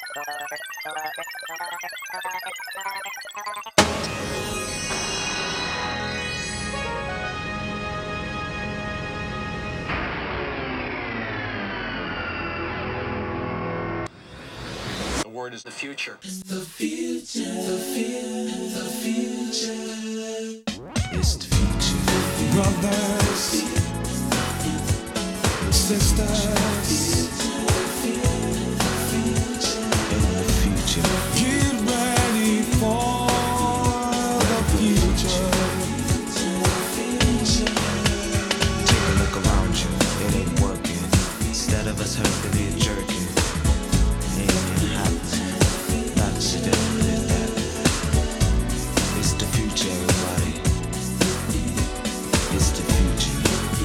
The word is the future. It's the future, the future. It's the future. Brothers, sisters, in the future. Get ready for the future. Take a look around you, it ain't working. Instead of us hurting and jerking, it ain't happening. Not today, like that. It's the future, everybody. It's the future.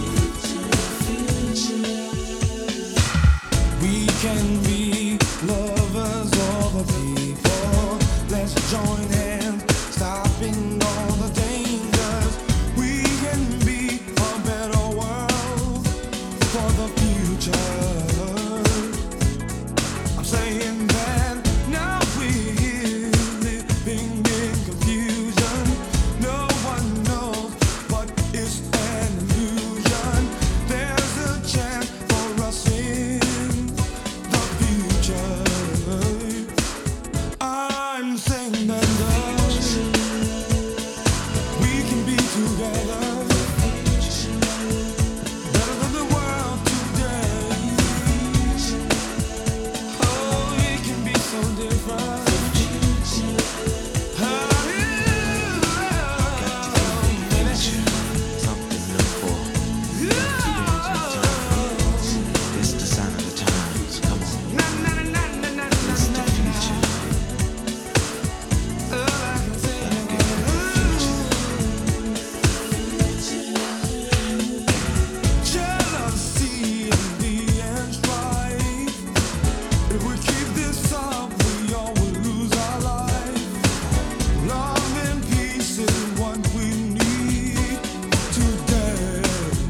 We can be lovers of the people. Let's join hands, stopping all the dangers. We can be a better world for the future. I'm saying that now we're living in confusion. No one knows what is an illusion. There's a chance for us in the future. I'm saying that we can be together, better than the world today. Oh, it can be so different. Something to look for. It's the sign of the times. Come on. It's the future. Jealousy, envy, and strife. If we keep this up, we all will lose our life. Love and peace is what we need today.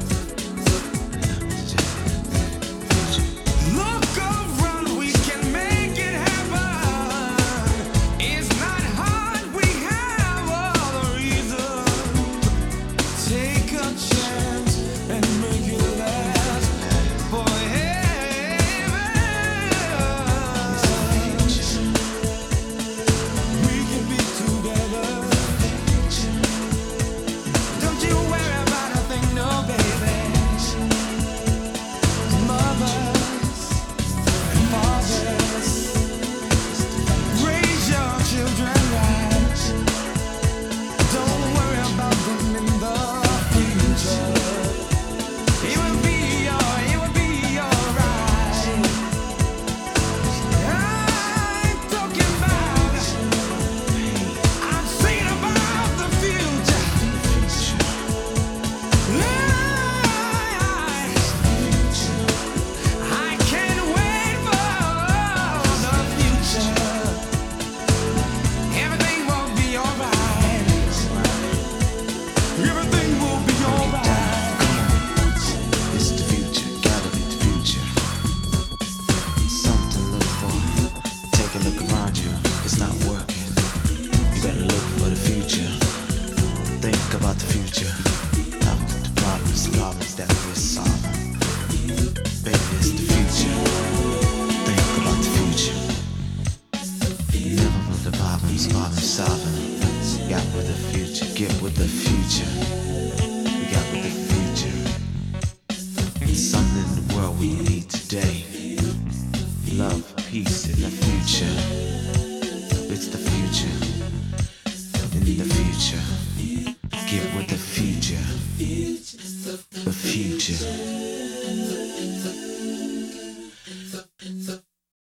Look around, we can make it happen. It's not hard, we have all the reason. Take a chance and make it last forever. We can be together. Don't you worry about a thing, no, baby. Mothers and fathers, raise your children right. Don't worry about them in the future. It will be alright. I'm talking about, I'm saying about the future. I can't wait for the future. Everything will be alright. Everything will be alright. It's the future, gotta be the future. Something to look for. Take a look around you, it's not working. You better look for the future. Think about the future. Not the problems that we're solving. Baby, it's the future. Think about the future. Never put the problems solving. Got with the future, get with the future. We got with the future. Something in the world we need today. Love, peace in the future. It's the future. In the future.